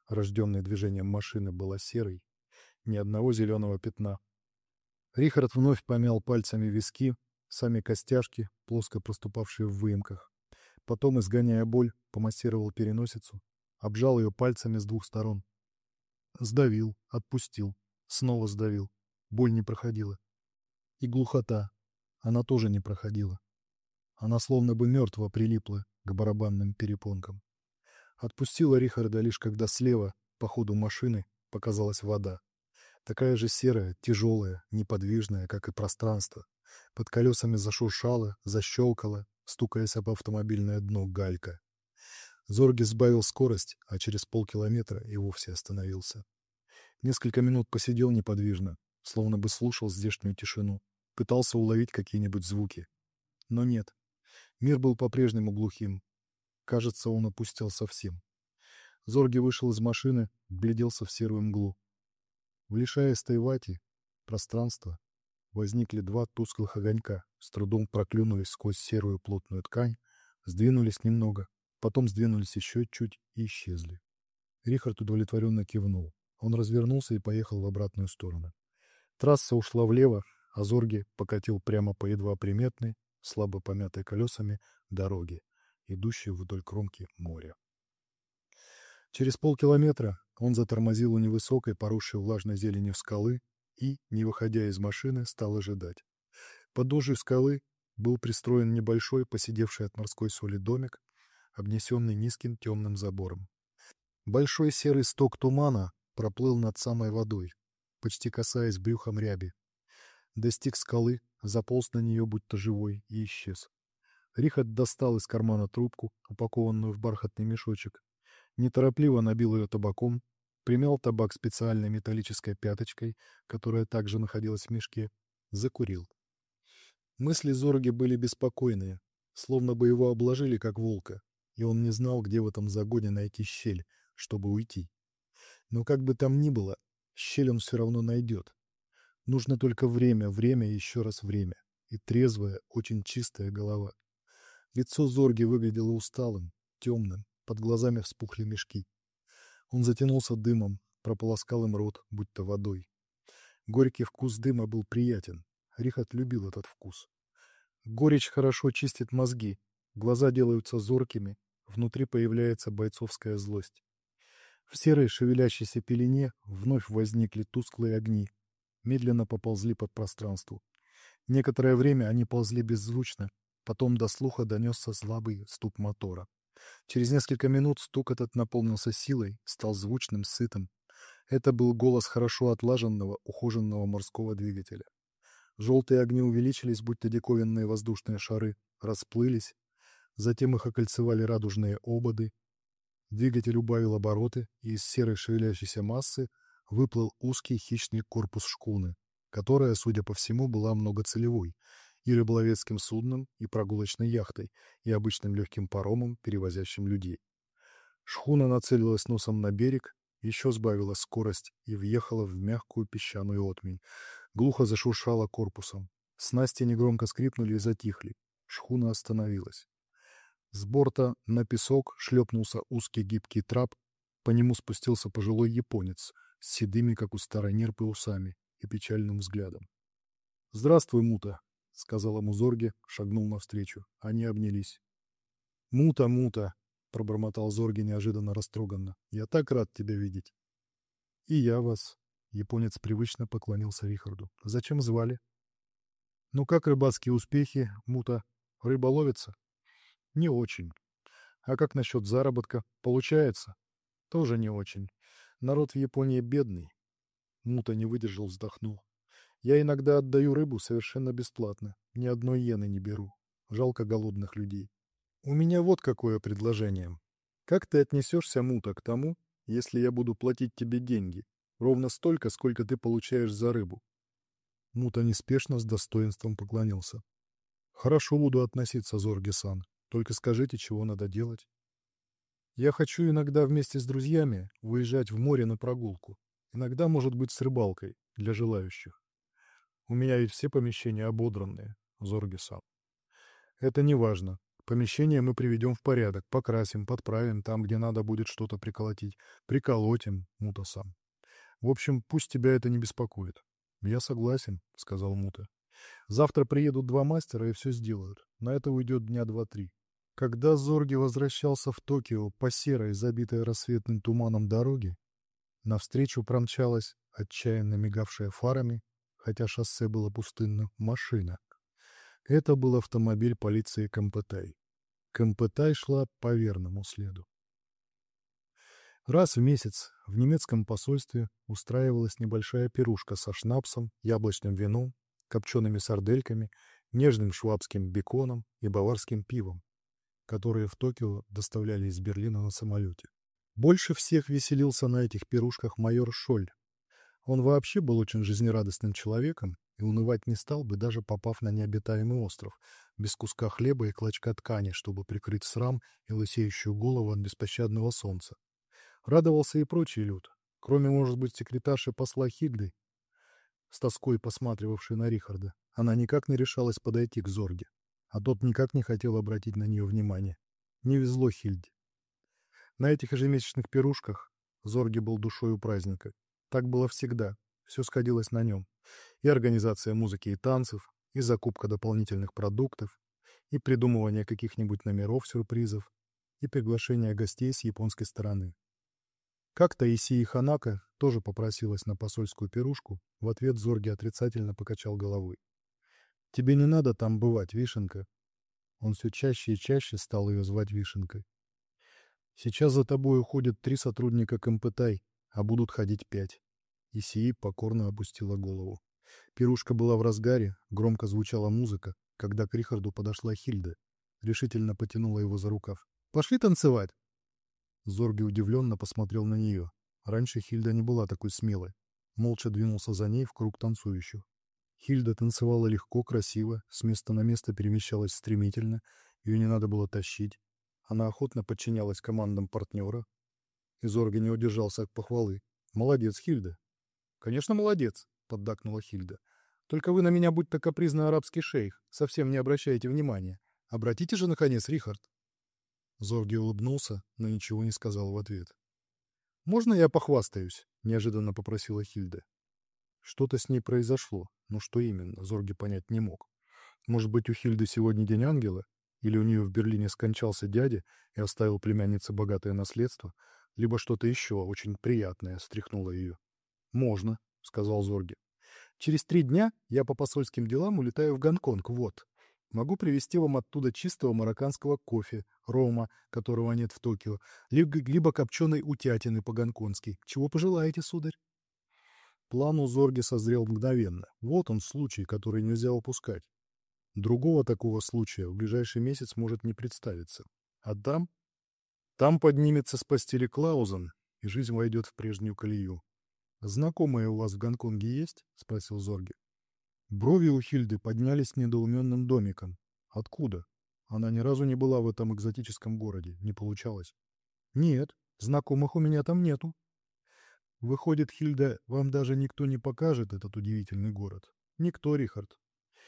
рожденной движением машины, была серой, ни одного зеленого пятна. Рихард вновь помял пальцами виски, сами костяшки, плоско проступавшие в выемках. Потом, изгоняя боль, помассировал переносицу, обжал ее пальцами с двух сторон. Сдавил, отпустил, снова сдавил. Боль не проходила. И глухота. Она тоже не проходила. Она словно бы мертво прилипла к барабанным перепонкам. Отпустила Рихарда лишь когда слева, по ходу машины, показалась вода. Такая же серая, тяжелая, неподвижная, как и пространство. Под колесами зашуршала, защелкала, стукаясь об автомобильное дно галька. Зорге сбавил скорость, а через полкилометра и вовсе остановился. Несколько минут посидел неподвижно, словно бы слушал здешнюю тишину, пытался уловить какие-нибудь звуки. Но нет. Мир был по-прежнему глухим. Кажется, он опустел совсем. Зорге вышел из машины, вгляделся в серую мглу. В лишаистой вате пространства возникли два тусклых огонька, с трудом проклюнулись сквозь серую плотную ткань, сдвинулись немного, потом сдвинулись еще чуть и исчезли. Рихард удовлетворенно кивнул. Он развернулся и поехал в обратную сторону. Трасса ушла влево, а Зорге покатил прямо по едва приметной, слабо помятой колесами, дороге, идущей вдоль кромки моря. Через полкилометра он затормозил у невысокой, поросшей влажной зеленью скалы и, не выходя из машины, стал ожидать. Под подножию скалы был пристроен небольшой, поседевший от морской соли домик, обнесенный низким темным забором. Большой серый сток тумана проплыл над самой водой, почти касаясь брюхом ряби. Достиг скалы, заполз на нее будто живой и исчез. Рихард достал из кармана трубку, упакованную в бархатный мешочек, неторопливо набил ее табаком, примял табак специальной металлической пяточкой, которая также находилась в мешке, закурил. Мысли Зорге были беспокойные, словно бы его обложили как волка, и он не знал, где в этом загоне найти щель, чтобы уйти. Но как бы там ни было, щель он все равно найдет. Нужно только время, время и еще раз время, и трезвая, очень чистая голова. Лицо Зорги выглядело усталым, темным, под глазами вспухли мешки. Он затянулся дымом, прополоскал им рот, будто водой. Горький вкус дыма был приятен. Рихард любил этот вкус. Горечь хорошо чистит мозги, глаза делаются зоркими, внутри появляется бойцовская злость. В серой шевелящейся пелене вновь возникли тусклые огни, медленно поползли под пространству. Некоторое время они ползли беззвучно, потом до слуха донесся слабый стук мотора. Через несколько минут стук этот наполнился силой, стал звучным, сытым. Это был голос хорошо отлаженного, ухоженного морского двигателя. Желтые огни увеличились, будто диковинные воздушные шары, расплылись, затем их окольцевали радужные ободы. Двигатель убавил обороты, и из серой шевелящейся массы выплыл узкий хищный корпус шхуны, которая, судя по всему, была многоцелевой, и рыболовецким судном, и прогулочной яхтой, и обычным легким паромом, перевозящим людей. Шхуна нацелилась носом на берег, еще сбавила скорость и въехала в мягкую песчаную отмель. Глухо зашуршала корпусом. Снасти негромко скрипнули и затихли. Шхуна остановилась. С борта на песок шлепнулся узкий гибкий трап, по нему спустился пожилой японец с седыми, как у старой нерпы, усами и печальным взглядом. — Здравствуй, Мута, — сказал ему Зорге, шагнул навстречу. Они обнялись. — Мута, Мута, — пробормотал Зорге неожиданно растроганно. — Я так рад тебя видеть. — И я вас. Японец привычно поклонился Рихарду. — Зачем звали? — Ну как рыбацкие успехи, Мута? Рыба ловится? — Не очень. — А как насчет заработка? Получается? — Тоже не очень. Народ в Японии бедный. Мута не выдержал, вздохнул. Я иногда отдаю рыбу совершенно бесплатно. Ни одной иены не беру. Жалко голодных людей. У меня вот какое предложение. Как ты отнесешься, Мута, к тому, если я буду платить тебе деньги? Ровно столько, сколько ты получаешь за рыбу. Мута неспешно с достоинством поклонился. Хорошо буду относиться, Зорге-сан. Только скажите, чего надо делать. Я хочу иногда вместе с друзьями выезжать в море на прогулку. Иногда, может быть, с рыбалкой, для желающих. У меня ведь все помещения ободранные, Зорге-сан. Это не важно. Помещение мы приведем в порядок, покрасим, подправим, там, где надо будет что-то приколотить, приколотим, Мута-сан. В общем, пусть тебя это не беспокоит. Я согласен, сказал Мута. Завтра приедут два мастера и все сделают. На это уйдет дня два-три. Когда Зорги возвращался в Токио по серой, забитой рассветным туманом дороге, навстречу промчалась, отчаянно мигавшая фарами, хотя шоссе было пустынно, машина. Это был автомобиль полиции Кампэтай. Кампэтай шла по верному следу. Раз в месяц в немецком посольстве устраивалась небольшая пирушка со шнапсом, яблочным вином, копчеными сардельками, нежным швабским беконом и баварским пивом, которые в Токио доставляли из Берлина на самолете. Больше всех веселился на этих пирушках майор Шоль. Он вообще был очень жизнерадостным человеком и унывать не стал бы, даже попав на необитаемый остров, без куска хлеба и клочка ткани, чтобы прикрыть срам и лысеющую голову от беспощадного солнца. Радовался и прочий люд, кроме, может быть, секретарши посла Хильды, с тоской посматривавшей на Рихарда. Она никак не решалась подойти к Зорге, а тот никак не хотел обратить на нее внимание. Не везло Хильде. На этих ежемесячных пирушках Зорге был душою праздника. Так было всегда, все сходилось на нем. И организация музыки и танцев, и закупка дополнительных продуктов, и придумывание каких-нибудь номеров, сюрпризов, и приглашение гостей с японской стороны. Как-то Исии Ханака тоже попросилась на посольскую пирушку, в ответ Зорги отрицательно покачал головой. «Тебе не надо там бывать, Вишенка». Он все чаще и чаще стал ее звать Вишенкой. «Сейчас за тобой уходят три сотрудника Кампэтай, а будут ходить пять». Исии покорно опустила голову. Пирушка была в разгаре, громко звучала музыка, когда к Рихарду подошла Хильда. Решительно потянула его за рукав. «Пошли танцевать!» Зорги удивленно посмотрел на нее. Раньше Хильда не была такой смелой. Молча двинулся за ней в круг танцующих. Хильда танцевала легко, красиво, с места на место перемещалась стремительно, ее не надо было тащить. Она охотно подчинялась командам партнера. И Зорги не удержался от похвалы. «Молодец, Хильда!» «Конечно, молодец!» — поддакнула Хильда. «Только вы на меня будто капризный арабский шейх, совсем не обращаете внимания. Обратите же, наконец, Рихард!» Зорги улыбнулся, но ничего не сказал в ответ. «Можно я похвастаюсь?» — неожиданно попросила Хильда. Что-то с ней произошло, но что именно, Зорги понять не мог. Может быть, у Хильды сегодня день ангела? Или у нее в Берлине скончался дядя и оставил племяннице богатое наследство? Либо что-то еще очень приятное стряхнуло ее. «Можно», — сказал Зорги. «Через три дня я по посольским делам улетаю в Гонконг, вот. Могу привезти вам оттуда чистого марокканского кофе, рома, которого нет в Токио, либо, либо копченой утятины по-гонконгски. Чего пожелаете, сударь?» План у Зорги созрел мгновенно. Вот он случай, который нельзя упускать. Другого такого случая в ближайший месяц может не представиться. А там? Там поднимется с постели Клаузен, и жизнь войдет в прежнюю колею. «Знакомые у вас в Гонконге есть?» — спросил Зорги. Брови у Хильды поднялись недоуменным домиком. Откуда? Она ни разу не была в этом экзотическом городе, не получалось. «Нет, знакомых у меня там нету». «Выходит, Хильда, вам даже никто не покажет этот удивительный город?» «Никто, Рихард.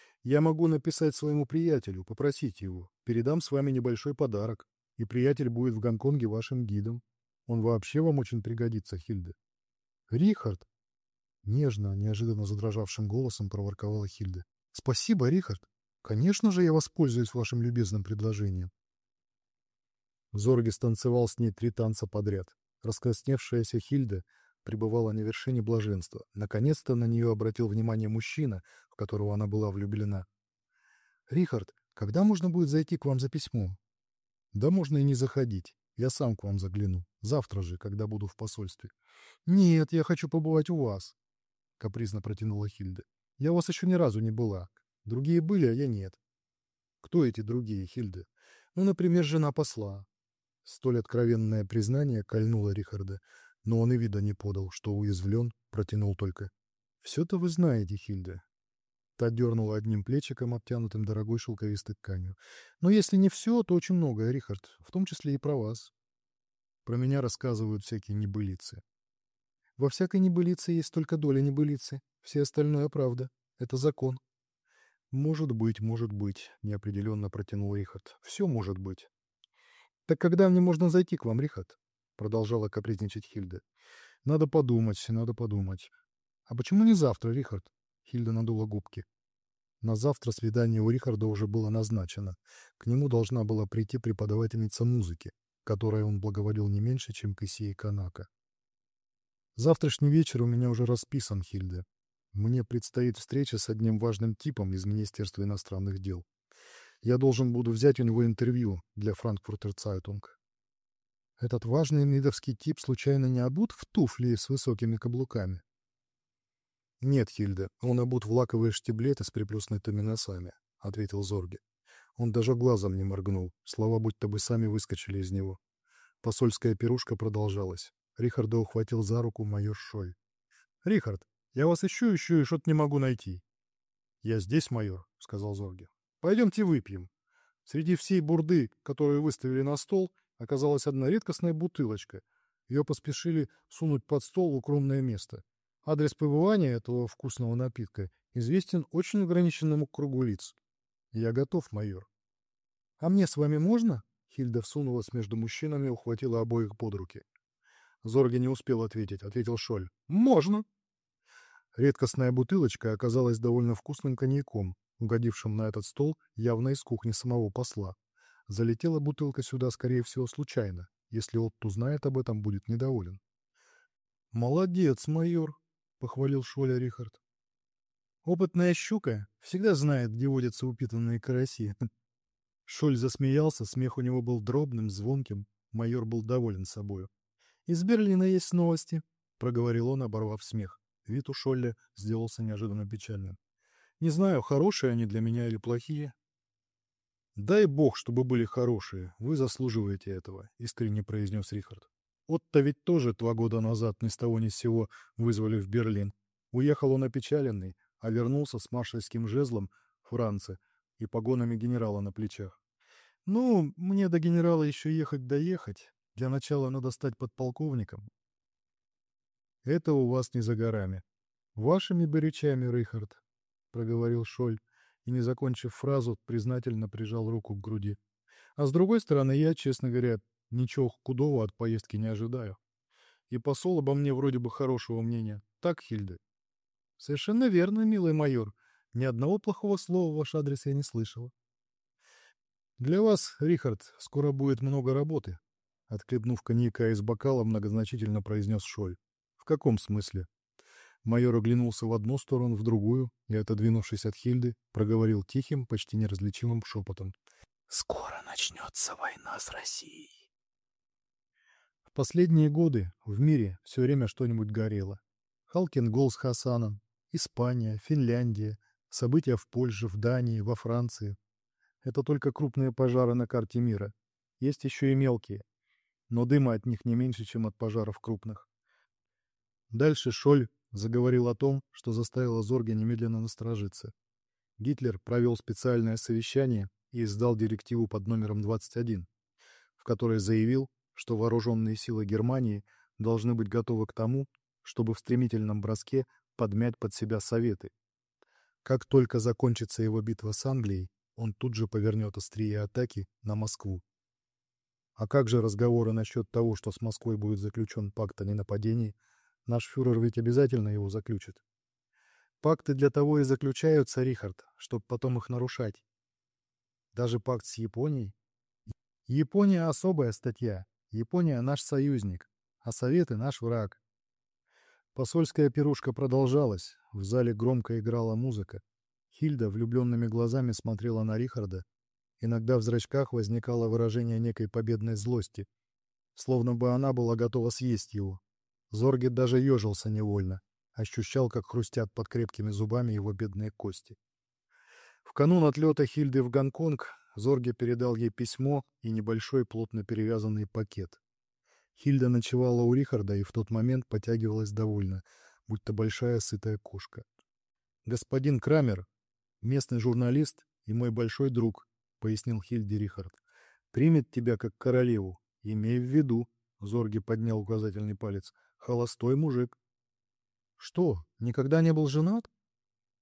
Я могу написать своему приятелю, попросить его. Передам с вами небольшой подарок, и приятель будет в Гонконге вашим гидом. Он вообще вам очень пригодится, Хильда». «Рихард!» Нежно, неожиданно задрожавшим голосом проворковала Хильда. «Спасибо, Рихард. Конечно же, я воспользуюсь вашим любезным предложением». Зорги станцевал с ней три танца подряд. Раскрасневшаяся Хильда пребывала на вершине блаженства. Наконец-то на нее обратил внимание мужчина, в которого она была влюблена. «Рихард, когда можно будет зайти к вам за письмом?» «Да можно и не заходить. Я сам к вам загляну. Завтра же, когда буду в посольстве». «Нет, я хочу побывать у вас», — капризно протянула Хильда. «Я у вас еще ни разу не была. Другие были, а я нет». «Кто эти другие, Хильда?» «Ну, например, жена посла». Столь откровенное признание кольнуло Рихарда, но он и вида не подал, что уязвлен, протянул только. «Все-то вы знаете, Хильда». Та дернула одним плечиком, обтянутым дорогой шелковистой тканью. «Но если не все, то очень многое, Рихард, в том числе и про вас. Про меня рассказывают всякие небылицы». «Во всякой небылице есть только доля небылицы. Все остальное правда. Это закон». «Может быть, может быть», — неопределенно протянул Рихард. «Все может быть». «Так когда мне можно зайти к вам, Рихард?» — продолжала капризничать Хильда. «Надо подумать, надо подумать». «А почему не завтра, Рихард?» — Хильда надула губки. На завтра свидание у Рихарда уже было назначено. К нему должна была прийти преподавательница музыки, которой он благоволил не меньше, чем к Исии Канака. «Завтрашний вечер у меня уже расписан, Хильда. Мне предстоит встреча с одним важным типом из Министерства иностранных дел. Я должен буду взять у него интервью для Frankfurter Zeitung. Этот важный нидовский тип случайно не обут в туфли с высокими каблуками?» «Нет, Хильда, он обут в лаковые штиблеты с приплюснутыми носами», — ответил Зорге. Он даже глазом не моргнул, слова будто бы сами выскочили из него. Посольская пирушка продолжалась. Рихарда ухватил за руку майор Шоль. «Рихард, я вас ищу, ищу и что-то не могу найти». «Я здесь, майор», — сказал Зорге. «Пойдемте выпьем». Среди всей бурды, которую выставили на стол, оказалась одна редкостная бутылочка. Ее поспешили сунуть под стол в укромное место. Адрес пребывания этого вкусного напитка известен очень ограниченному кругу лиц. «Я готов, майор». «А мне с вами можно?» Хильда всунулась между мужчинами и ухватила обоих под руки. Зорге не успел ответить, ответил Шоль. «Можно». Редкостная бутылочка оказалась довольно вкусным коньяком, угодившим на этот стол явно из кухни самого посла. Залетела бутылка сюда, скорее всего, случайно. Если Отт узнает об этом, будет недоволен. «Молодец, майор», — похвалил Шоля Рихард. «Опытная щука всегда знает, где водятся упитанные караси». Шоль засмеялся, смех у него был дробным, звонким. Майор был доволен собою. «Из Берлина есть новости», — проговорил он, оборвав смех. Вид у Шолля сделался неожиданно печальным. «Не знаю, хорошие они для меня или плохие». «Дай бог, чтобы были хорошие. Вы заслуживаете этого», — искренне произнес Рихард. «Отто ведь тоже два года назад ни с того ни с сего вызвали в Берлин. Уехал он опечаленный, а вернулся с маршальским жезлом Франции и погонами генерала на плечах. Ну, мне до генерала еще ехать-доехать. Для начала надо стать подполковником». «Это у вас не за горами. Вашими бы речами, Рихард», — проговорил Шоль, и, не закончив фразу, признательно прижал руку к груди. «А с другой стороны, я, честно говоря, ничего худого от поездки не ожидаю. И посол обо мне вроде бы хорошего мнения. Так, Хильда?» «Совершенно верно, милый майор. Ни одного плохого слова в ваш адрес я не слышала». «Для вас, Рихард, скоро будет много работы», — отхлебнув коньяка из бокала, многозначительно произнес Шоль. «В каком смысле?» Майор оглянулся в одну сторону, в другую, и, отодвинувшись от Хильды, проговорил тихим, почти неразличимым шепотом. «Скоро начнется война с Россией». В последние годы в мире все время что-нибудь горело. Халкин-Гол с Хасаном, Испания, Финляндия, события в Польше, в Дании, во Франции. Это только крупные пожары на карте мира. Есть еще и мелкие, но дыма от них не меньше, чем от пожаров крупных. Дальше Шоль заговорил о том, что заставило Зорге немедленно насторожиться. Гитлер провел специальное совещание и издал директиву под номером двадцать один, в которой заявил, что вооруженные силы Германии должны быть готовы к тому, чтобы в стремительном броске подмять под себя Советы. Как только закончится его битва с Англией, он тут же повернет острие атаки на Москву. А как же разговоры насчет того, что с Москвой будет заключен пакт о ненападении? Наш фюрер ведь обязательно его заключит. Пакты для того и заключаются, Рихард, чтобы потом их нарушать. Даже пакт с Японией. Япония — особая статья. Япония — наш союзник, а Советы — наш враг. Посольская пирушка продолжалась. В зале громко играла музыка. Хильда влюбленными глазами смотрела на Рихарда. Иногда в зрачках возникало выражение некой победной злости, словно бы она была готова съесть его. Зорге даже ежился невольно, ощущал, как хрустят под крепкими зубами его бедные кости. В канун отлета Хильды в Гонконг Зорге передал ей письмо и небольшой плотно перевязанный пакет. Хильда ночевала у Рихарда и в тот момент потягивалась довольно, будто большая сытая кошка. «Господин Крамер, местный журналист и мой большой друг», — пояснил Хильде Рихард, — «примет тебя как королеву. Имей в виду», — Зорге поднял указательный палец, — «холостой мужик». «Что, никогда не был женат?»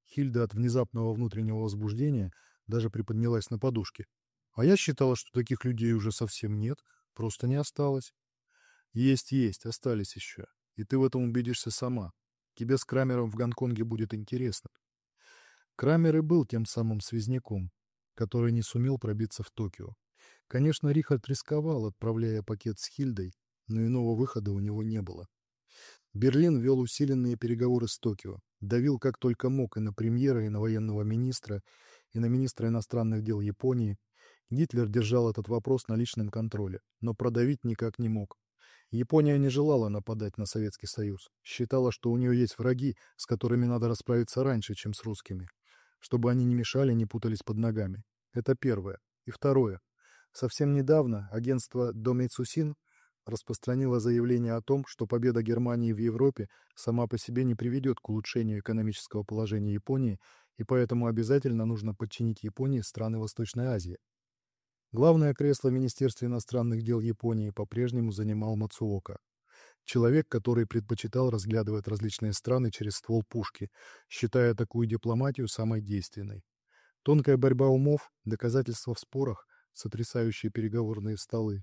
Хильда от внезапного внутреннего возбуждения даже приподнялась на подушке. А я считала, что таких людей уже совсем нет, просто не осталось. Есть, есть, остались еще. И ты в этом убедишься сама. Тебе с Крамером в Гонконге будет интересно. Крамер и был тем самым связняком, который не сумел пробиться в Токио. Конечно, Рихард рисковал, отправляя пакет с Хильдой, но иного выхода у него не было. Берлин вел усиленные переговоры с Токио, давил как только мог и на премьера, и на военного министра, и на министра иностранных дел Японии. Гитлер держал этот вопрос на личном контроле, но продавить никак не мог. Япония не желала нападать на Советский Союз, считала, что у нее есть враги, с которыми надо расправиться раньше, чем с русскими, чтобы они не мешали, не путались под ногами. Это первое. И второе. Совсем недавно агентство Домейцусин распространило заявление о том, что победа Германии в Европе сама по себе не приведет к улучшению экономического положения Японии, и поэтому обязательно нужно подчинить Японии страны Восточной Азии. Главное кресло в Министерстве иностранных дел Японии по-прежнему занимал Мацуока. Человек, который предпочитал разглядывать различные страны через ствол пушки, считая такую дипломатию самой действенной. Тонкая борьба умов, доказательства в спорах, сотрясающие переговорные столы,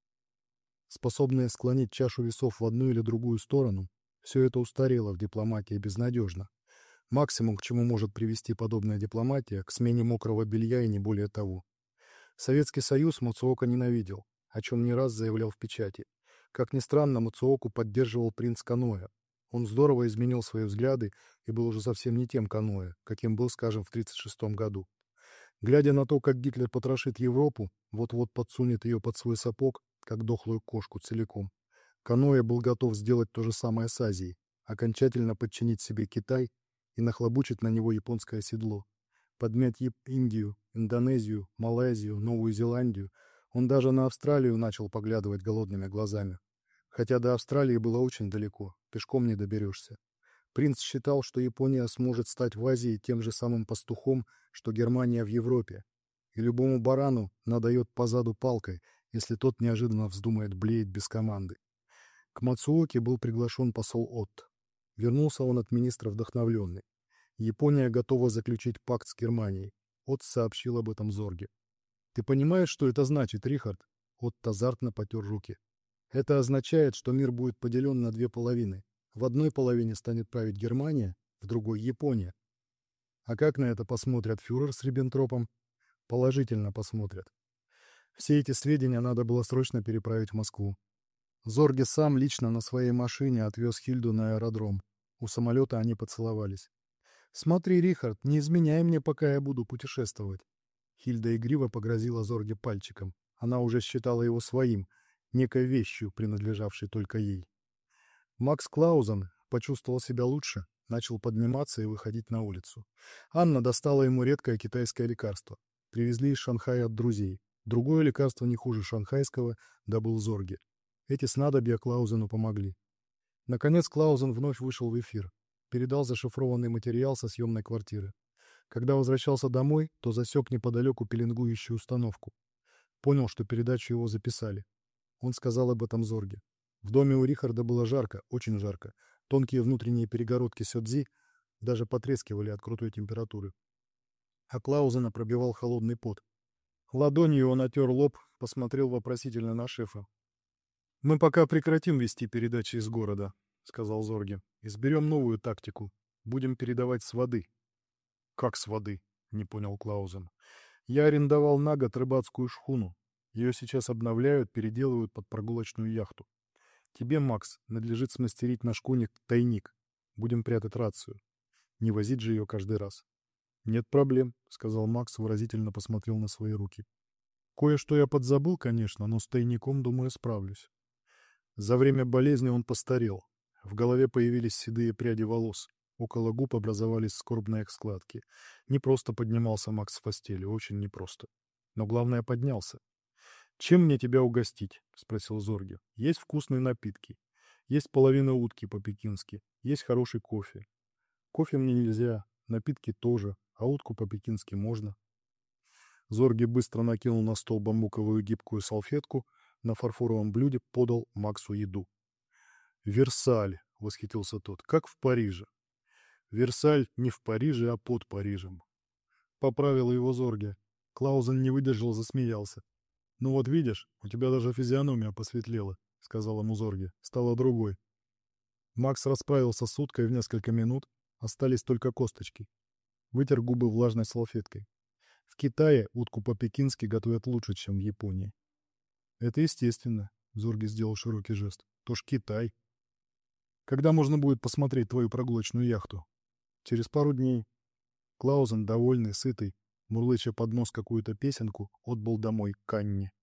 способные склонить чашу весов в одну или другую сторону, все это устарело в дипломатии безнадежно. Максимум, к чему может привести подобная дипломатия, к смене мокрого белья и не более того. Советский Союз Мацуока ненавидел, о чем не раз заявлял в печати. Как ни странно, Мацуоку поддерживал принц Каноэ. Он здорово изменил свои взгляды и был уже совсем не тем Каноэ, каким был, скажем, в тридцать шестом году. Глядя на то, как Гитлер потрошит Европу, вот-вот подсунет ее под свой сапог, как дохлую кошку целиком, Каноэ был готов сделать то же самое с Азией, окончательно подчинить себе Китай и нахлобучить на него японское седло. Подмять Индию, Индонезию, Малайзию, Новую Зеландию. Он даже на Австралию начал поглядывать голодными глазами. Хотя до Австралии было очень далеко, пешком не доберешься. Принц считал, что Япония сможет стать в Азии тем же самым пастухом, что Германия в Европе. И любому барану надает по заду палкой, если тот неожиданно вздумает блеять без команды. К Мацуоке был приглашен посол Отт. Вернулся он от министра вдохновленный. Япония готова заключить пакт с Германией. Отт сообщил об этом Зорге. «Ты понимаешь, что это значит, Рихард?» Отт азартно потер руки. «Это означает, что мир будет поделен на две половины. В одной половине станет править Германия, в другой — Япония. А как на это посмотрят фюрер с Риббентропом? Положительно посмотрят. Все эти сведения надо было срочно переправить в Москву. Зорге сам лично на своей машине отвез Хильду на аэродром. У самолета они поцеловались. «Смотри, Рихард, не изменяй мне, пока я буду путешествовать». Хильда игриво погрозила Зорге пальчиком. Она уже считала его своим, некой вещью, принадлежавшей только ей. Макс Клаузен почувствовал себя лучше, начал подниматься и выходить на улицу. Анна достала ему редкое китайское лекарство. Привезли из Шанхая от друзей. Другое лекарство не хуже шанхайского добыл Зорге. Эти снадобья Клаузену помогли. Наконец Клаузен вновь вышел в эфир. Передал зашифрованный материал со съемной квартиры. Когда возвращался домой, то засек неподалеку пеленгующую установку. Понял, что передачу его записали. Он сказал об этом Зорге. В доме у Рихарда было жарко, очень жарко. Тонкие внутренние перегородки сёдзи даже потрескивали от крутой температуры. А Клаузена пробивал холодный пот. Ладонью он отер лоб, посмотрел вопросительно на шефа. «Мы пока прекратим вести передачи из города», — сказал Зорге. «Изберем новую тактику. Будем передавать с воды». «Как с воды?» — не понял Клаузен. «Я арендовал на год рыбацкую шхуну. Ее сейчас обновляют, переделывают под прогулочную яхту. Тебе, Макс, надлежит смастерить на шкуне тайник. Будем прятать рацию. Не возить же ее каждый раз». «Нет проблем», — сказал Макс, выразительно посмотрел на свои руки. «Кое-что я подзабыл, конечно, но с тайником, думаю, справлюсь». За время болезни он постарел. В голове появились седые пряди волос. Около губ образовались скорбные складки. Не просто поднимался Макс с постели, очень непросто. Но главное, поднялся. «Чем мне тебя угостить?» — спросил Зорге. «Есть вкусные напитки. Есть половина утки по-пекински. Есть хороший кофе. Кофе мне нельзя, напитки тоже, а утку по-пекински можно». Зорге быстро накинул на стол бамбуковую гибкую салфетку, на фарфоровом блюде подал Максу еду. «Версаль!» — восхитился тот. «Как в Париже!» Версаль не в Париже, а под Парижем. Поправила его Зорге. Клаузен не выдержал, засмеялся. «Ну вот видишь, у тебя даже физиономия посветлела», — сказал ему Зорге. «Стала другой». Макс расправился с уткой в несколько минут, остались только косточки. Вытер губы влажной салфеткой. В Китае утку по-пекински готовят лучше, чем в Японии. «Это естественно», — Зорге сделал широкий жест. «То ж Китай». «Когда можно будет посмотреть твою прогулочную яхту?» «Через пару дней». Клаузен, довольный, сытый, мурлыча под нос какую-то песенку, отбыл домой к Анне.